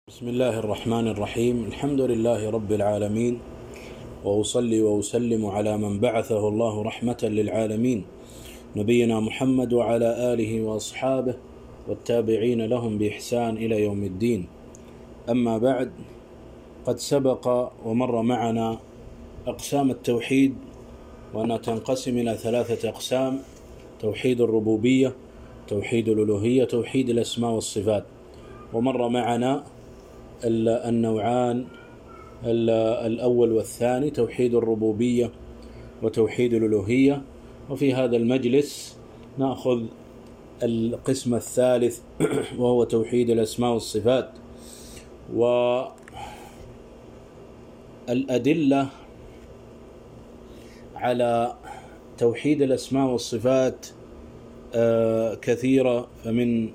بسم الله الرحمن الرحيم. الحمد لله رب العالمين، وأصلي وأسلم على من بعثه الله رحمة للعالمين، نبينا محمد وعلى آله وأصحابه والتابعين لهم بإحسان إلى يوم الدين. أما بعد، قد سبق ومر معنا أقسام التوحيد، وأنها تنقسم إلى 3 أقسام: توحيد الربوبية، توحيد الألوهية، توحيد الأسماء والصفات. ومر معنا النوعان الأول والثاني، توحيد الربوبية وتوحيد الألوهية. وفي هذا المجلس نأخذ القسم الثالث وهو توحيد الأسماء والصفات. والأدلة على توحيد الأسماء والصفات كثيرة، فمن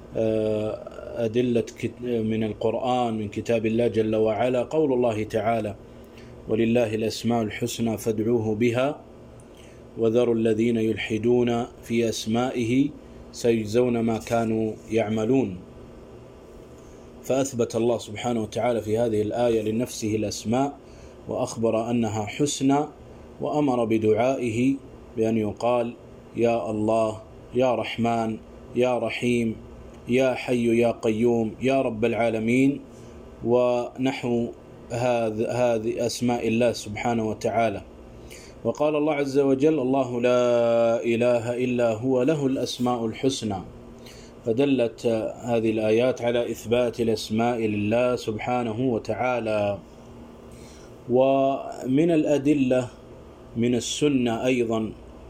أدلة من القرآن من كتاب الله جل وعلا قول الله تعالى: ولله الأسماء الحسنى فادعوه بها وذروا الذين يلحدون في أسمائه سيجزون ما كانوا يعملون. فأثبت الله سبحانه وتعالى في هذه الآية لنفسه الأسماء، وأخبر أنها حسنى، وأمر بدعائه بأن يقال: يا الله، يا رحمن، يا رحيم، يا حي يا قيوم، يا رب العالمين، ونحو هذه أسماء الله سبحانه وتعالى. وقال الله عز وجل: الله لا إله إلا هو له الأسماء الحسنى. فدلت هذه الآيات على إثبات الأسماء لله سبحانه وتعالى. ومن الأدلة من السنة أيضا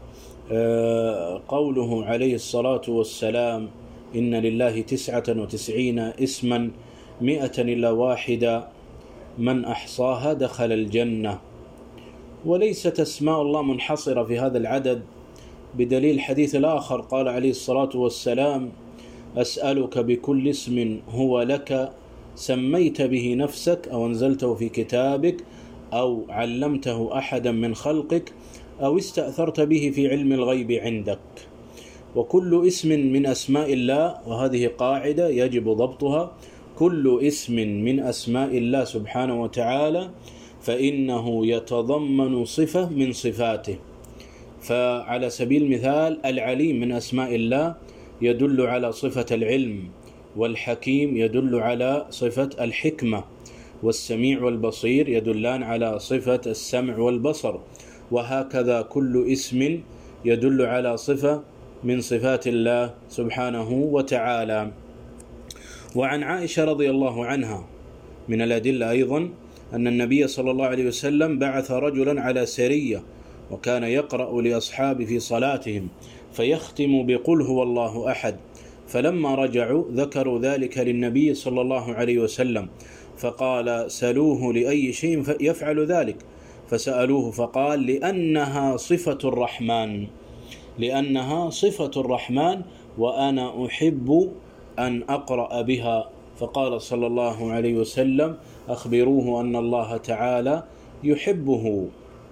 قوله عليه الصلاة والسلام: إن لله 99 اسما 100 إلا واحدة من أحصاها دخل الجنة. وليست أسماء الله منحصرة في هذا العدد، بدليل حديث الآخر قال عليه الصلاة والسلام: أسألك بكل اسم هو لك سميت به نفسك أو أنزلته في كتابك أو علمته أحدا من خلقك أو استأثرت به في علم الغيب عندك. وكل اسم من أسماء الله، وهذه قاعدة يجب ضبطها، كل اسم من أسماء الله سبحانه وتعالى فإنه يتضمن صفة من صفاته. فعلى سبيل المثال العليم من أسماء الله يدل على صفة العلم، والحكيم يدل على صفة الحكمة، والسميع والبصير يدلان على صفة السمع والبصر، وهكذا كل اسم يدل على صفة من صفات الله سبحانه وتعالى. وعن عائشة رضي الله عنها من الأدلة أيضا أن النبي صلى الله عليه وسلم بعث رجلا على سرية، وكان يقرأ لأصحابه في صلاتهم فيختم بقل هو الله أحد. فلما رجعوا ذكروا ذلك للنبي صلى الله عليه وسلم، فقال: سلوه لأي شيء يفعل ذلك؟ فسألوه فقال: لأنها صفة الرحمن وأنا أحب أن أقرأ بها. فقال صلى الله عليه وسلم: أخبروه أن الله تعالى يحبه.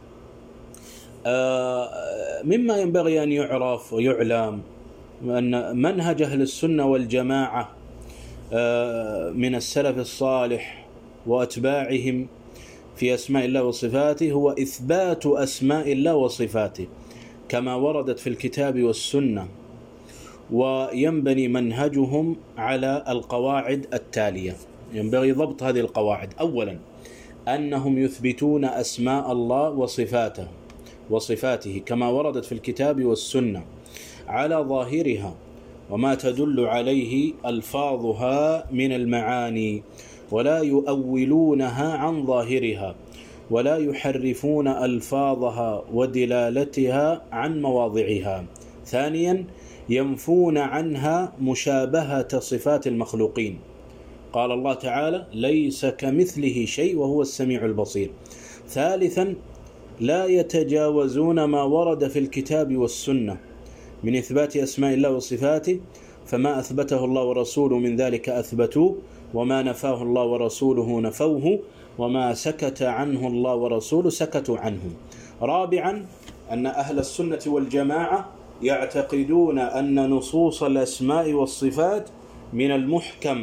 مما ينبغي أن يعرف ويعلم أن منهج أهل السنة والجماعة من السلف الصالح وأتباعهم في أسماء الله وصفاته هو إثبات أسماء الله وصفاته كما وردت في الكتاب والسنة. وينبني منهجهم على القواعد التالية، ينبغي ضبط هذه القواعد. أولا، أنهم يثبتون أسماء الله وصفاته كما وردت في الكتاب والسنة على ظاهرها وما تدل عليه ألفاظها من المعاني، ولا يؤولونها عن ظاهرها، ولا يحرفون ألفاظها ودلالتها عن مواضعها. ثانيا، ينفون عنها مشابهة صفات المخلوقين. قال الله تعالى: ليس كمثله شيء وهو السميع البصير. ثالثا، لا يتجاوزون ما ورد في الكتاب والسنة من إثبات أسماء الله وصفاته، فما أثبته الله ورسوله من ذلك أثبتوه، وما نفاه الله ورسوله نفوه، وما سكت عنه الله ورسوله سكتوا عنه. رابعا، أن أهل السنة والجماعة يعتقدون أن نصوص الأسماء والصفات من المحكم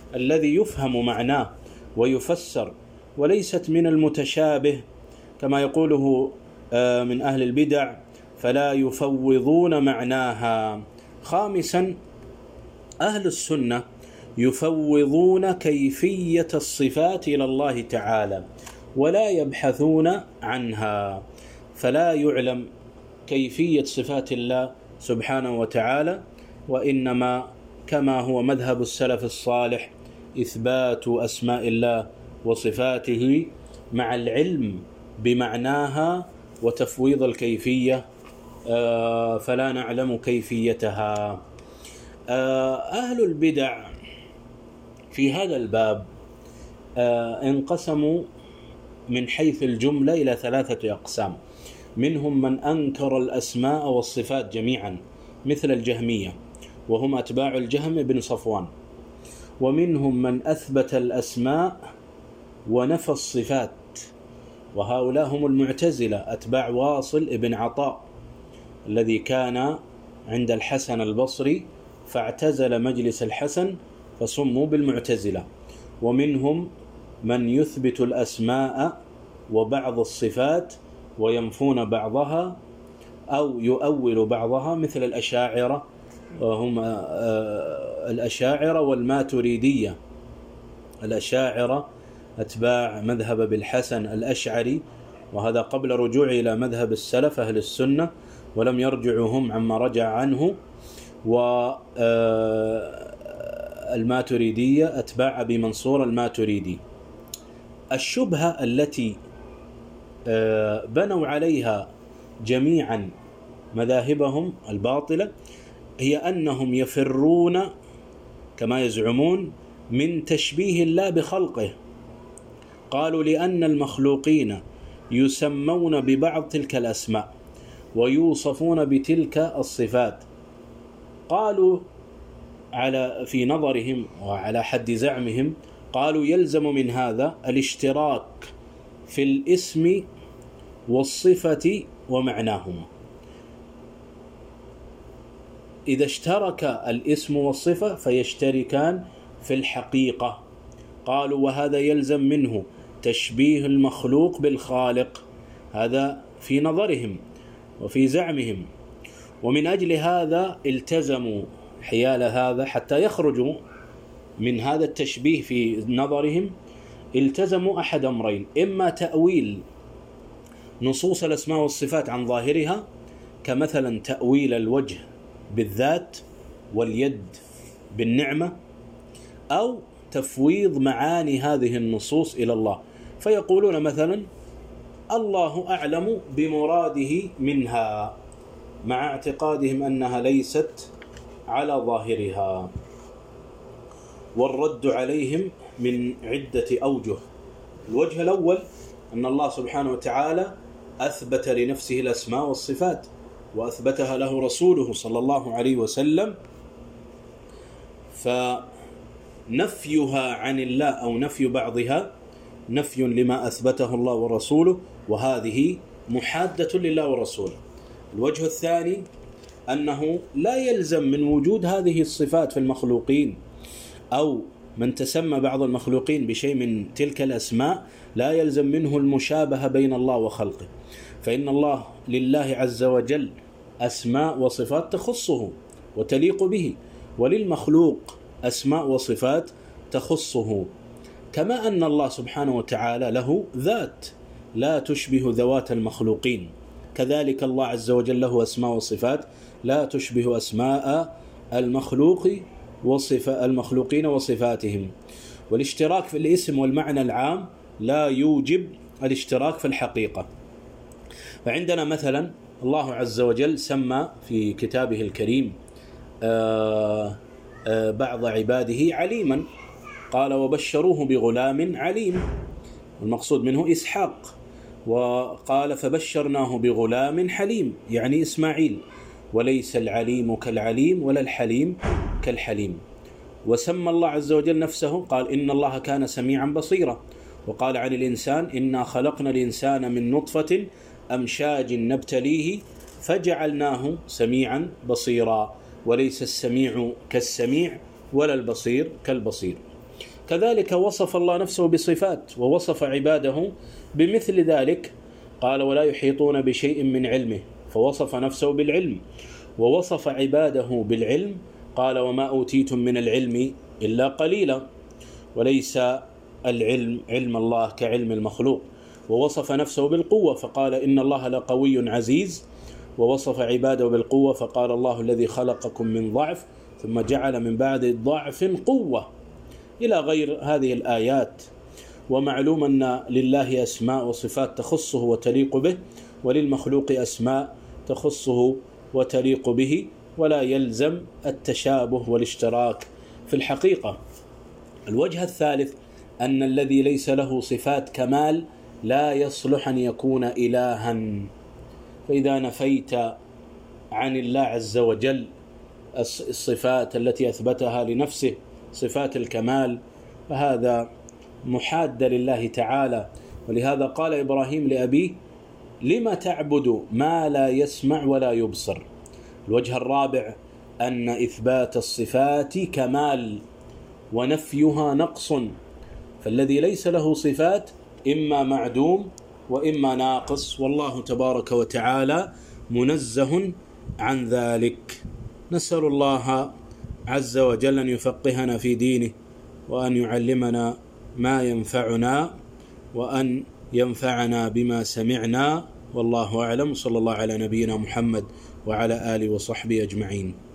الذي يفهم معناه ويفسر، وليست من المتشابه كما يقوله من أهل البدع، فلا يفوضون معناها. خامسا، أهل السنة يفوضون كيفية الصفات إلى الله تعالى ولا يبحثون عنها، فلا يعلم كيفية صفات الله سبحانه وتعالى، وإنما كما هو مذهب السلف الصالح إثبات أسماء الله وصفاته مع العلم بمعناها وتفويض الكيفية فلا نعلم كيفيتها. أهل البدع في هذا الباب انقسموا من حيث الجملة إلى 3 أقسام. منهم من أنكر الأسماء والصفات جميعا مثل الجهمية، وهم أتباع الجهم بن صفوان. ومنهم من أثبت الأسماء ونفى الصفات، وهؤلاء هم المعتزلة أتباع واصل ابن عطاء الذي كان عند الحسن البصري فاعتزل مجلس الحسن فسموا بالمعتزلة. ومنهم من يثبت الأسماء وبعض الصفات وينفون بعضها أو يؤول بعضها مثل الأشاعرة، وهم الأشاعرة والماتريدية. الأشاعرة أتباع مذهب بالحسن الأشعري، وهذا قبل رجوع إلى مذهب السلف أهل السنة، ولم يرجعوا هم عما رجع عنه. والماتريدية أتباع أبي منصور الماتريدي. الشبهة التي بنوا عليها جميعا مذاهبهم الباطلة هي أنهم يفرون كما يزعمون من تشبيه الله بخلقه. قالوا لأن المخلوقين يسمون ببعض تلك الأسماء ويوصفون بتلك الصفات. قالوا في نظرهم وعلى حد زعمهم، قالوا يلزم من هذا الاشتراك في الاسم والصفة ومعناهما. إذا اشترك الاسم والصفة فيشتركان في الحقيقة. قالوا وهذا يلزم منه تشبيه المخلوق بالخالق، هذا في نظرهم وفي زعمهم. ومن أجل هذا التزموا حيال هذا حتى يخرجوا من هذا التشبيه في نظرهم، التزموا أحد أمرين: إما تأويل نصوص الأسماء والصفات عن ظاهرها، كمثلا تأويل الوجه بالذات واليد بالنعمة، أو تفويض معاني هذه النصوص إلى الله، فيقولون مثلا الله أعلم بمراده منها، مع اعتقادهم أنها ليست على ظاهرها. والرد عليهم من عدة أوجه. الوجه الأول أن الله سبحانه وتعالى أثبت لنفسه الأسماء والصفات وأثبتها له رسوله صلى الله عليه وسلم، فنفيها عن الله أو نفي بعضها نفي لما أثبته الله ورسوله، وهذه محادة لله ورسوله. الوجه الثاني أنه لا يلزم من وجود هذه الصفات في المخلوقين، أو من تسمى بعض المخلوقين بشيء من تلك الأسماء لا يلزم منه المشابهة بين الله وخلقه، فإن الله لله عز وجل أسماء وصفات تخصه وتليق به، وللمخلوق أسماء وصفات تخصه، كما أن الله سبحانه وتعالى له ذات لا تشبه ذوات المخلوقين، كذلك الله عز وجل له أسماء وصفات لا تشبه أسماء المخلوقين وصفاتهم. والاشتراك في الاسم والمعنى العام لا يوجب الاشتراك في الحقيقة. فعندنا مثلا الله عز وجل سمى في كتابه الكريم بعض عباده عليما، قال وبشروه بغلام عليم، والمقصود منه إسحاق. وقال فبشرناه بغلام حليم، يعني إسماعيل، وليس العليم كالعليم ولا الحليم كالحليم. وسمى الله عز وجل نفسه قال إن الله كان سميعا بصيرا. وقال عن الإنسان إنا خلقنا الإنسان من نطفة أمشاج نبتليه فجعلناه سميعا بصيرا، وليس السميع كالسميع ولا البصير كالبصير. كذلك وصف الله نفسه بصفات ووصف عباده بمثل ذلك. قال ولا يحيطون بشيء من علمه، فوصف نفسه بالعلم، ووصف عباده بالعلم. قال وما أوتيتم من العلم إلا قليلا، وليس العلم علم الله كعلم المخلوق. ووصف نفسه بالقوة فقال إن الله لقوي عزيز، ووصف عباده بالقوة فقال الله الذي خلقكم من ضعف ثم جعل من بعد ضعف قوة، إلى غير هذه الآيات. ومعلوم أن لله أسماء وصفات تخصه وتليق به، وللمخلوق أسماء تخصه وتليق به، ولا يلزم التشابه والاشتراك في الحقيقة. الوجه الثالث أن الذي ليس له صفات كمال لا يصلح أن يكون إلها. فإذا نفيت عن الله عز وجل الصفات التي أثبتها لنفسه، صفات الكمال، فهذا محاد لله تعالى. ولهذا قال إبراهيم لأبيه لما تعبد ما لا يسمع ولا يبصر. الوجه الرابع أن إثبات الصفات كمال ونفيها نقص، فالذي ليس له صفات إما معدوم وإما ناقص، والله تبارك وتعالى منزه عن ذلك. نسأل الله عز وجل أن يفقهنا في دينه، وأن يعلمنا ما ينفعنا، وأن ينفعنا بما سمعنا، والله أعلم. صلى الله على نبينا محمد وعلى آله وصحبه أجمعين.